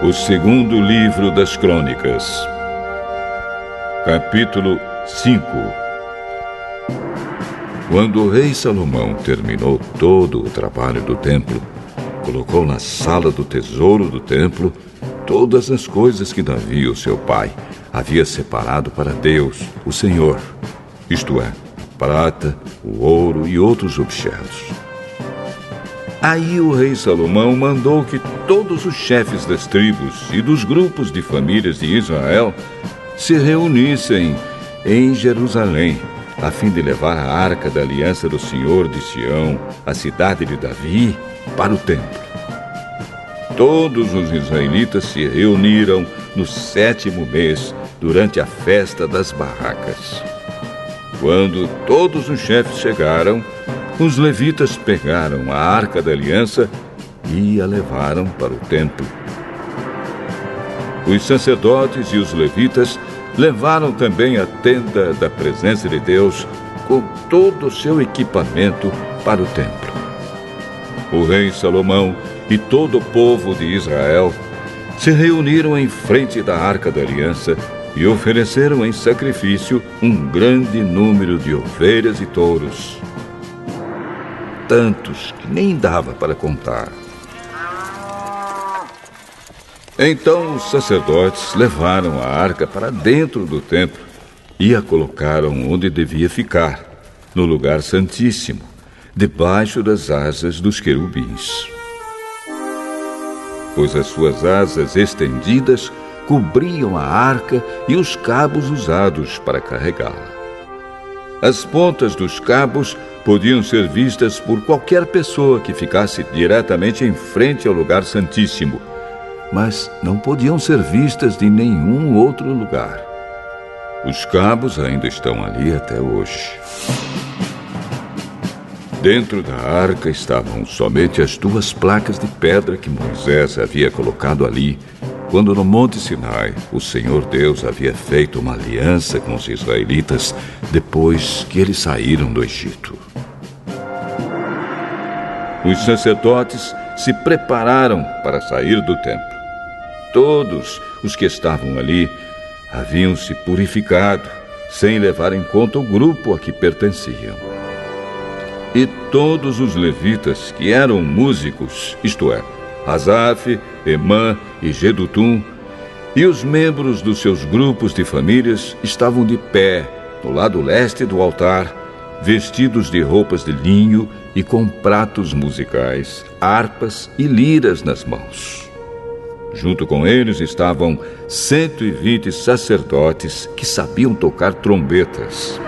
O segundo livro das Crônicas, capítulo 5. Quando o rei Salomão terminou todo o trabalho do templo, colocou na sala do tesouro do templo todas as coisas que Davi, o seu pai, havia separado para Deus, o Senhor, isto é, prata, o ouro e outros objetos. Aí o rei Salomão mandou que todos os chefes das tribos e dos grupos de famílias de Israel se reunissem em Jerusalém, a fim de levar a arca da aliança do Senhor de Sião, a cidade de Davi, para o templo. Todos os israelitas se reuniram no 7º mês, durante a festa das barracas. Quando todos os chefes chegaram, os levitas pegaram a arca da aliança e a levaram para o templo. Os sacerdotes e os levitas levaram também a tenda da presença de Deus com todo o seu equipamento para o templo. O rei Salomão e todo o povo de Israel se reuniram em frente da arca da aliança e ofereceram em sacrifício um grande número de ovelhas e touros. Tantos que nem dava para contar. Então os sacerdotes levaram a arca para dentro do templo e a colocaram onde devia ficar, no lugar santíssimo, debaixo das asas dos querubins. Pois as suas asas estendidas cobriam a arca e os cabos usados para carregá-la. As pontas dos cabos podiam ser vistas por qualquer pessoa que ficasse diretamente em frente ao lugar santíssimo, mas não podiam ser vistas de nenhum outro lugar. Os cabos ainda estão ali até hoje. Dentro da arca estavam somente as 2 placas de pedra que Moisés havia colocado ali, quando no Monte Sinai o Senhor Deus havia feito uma aliança com os israelitas depois que eles saíram do Egito. Os sacerdotes se prepararam para sair do templo. Todos os que estavam ali haviam se purificado, sem levar em conta o grupo a que pertenciam. E todos os levitas que eram músicos, isto é, Asaf, Emã e Jedutum, e os membros dos seus grupos de famílias estavam de pé no lado leste do altar, vestidos de roupas de linho e com pratos musicais, harpas e liras nas mãos. Junto com eles estavam 120 sacerdotes que sabiam tocar trombetas.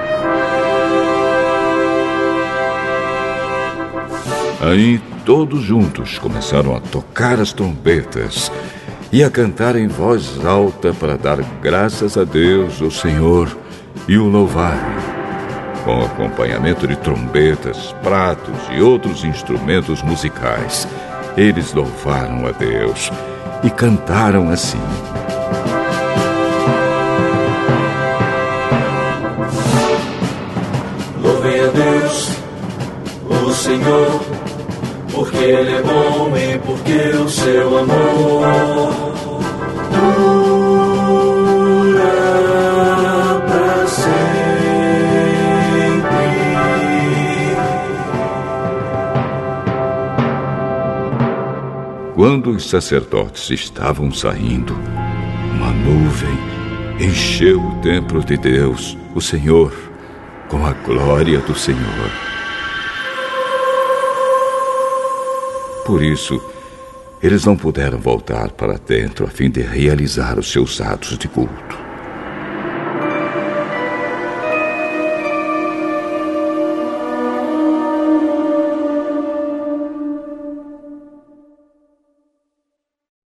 Aí todos juntos começaram a tocar as trombetas e a cantar em voz alta para dar graças a Deus, o Senhor, e o louvarem. Com acompanhamento de trombetas, pratos e outros instrumentos musicais, eles louvaram a Deus e cantaram assim: Louvem a Deus, o Senhor, porque Ele é bom e porque o seu amor dura para sempre. Quando os sacerdotes estavam saindo, uma nuvem encheu o templo de Deus, o Senhor, com a glória do Senhor. Por isso, eles não puderam voltar para dentro a fim de realizar os seus atos de culto.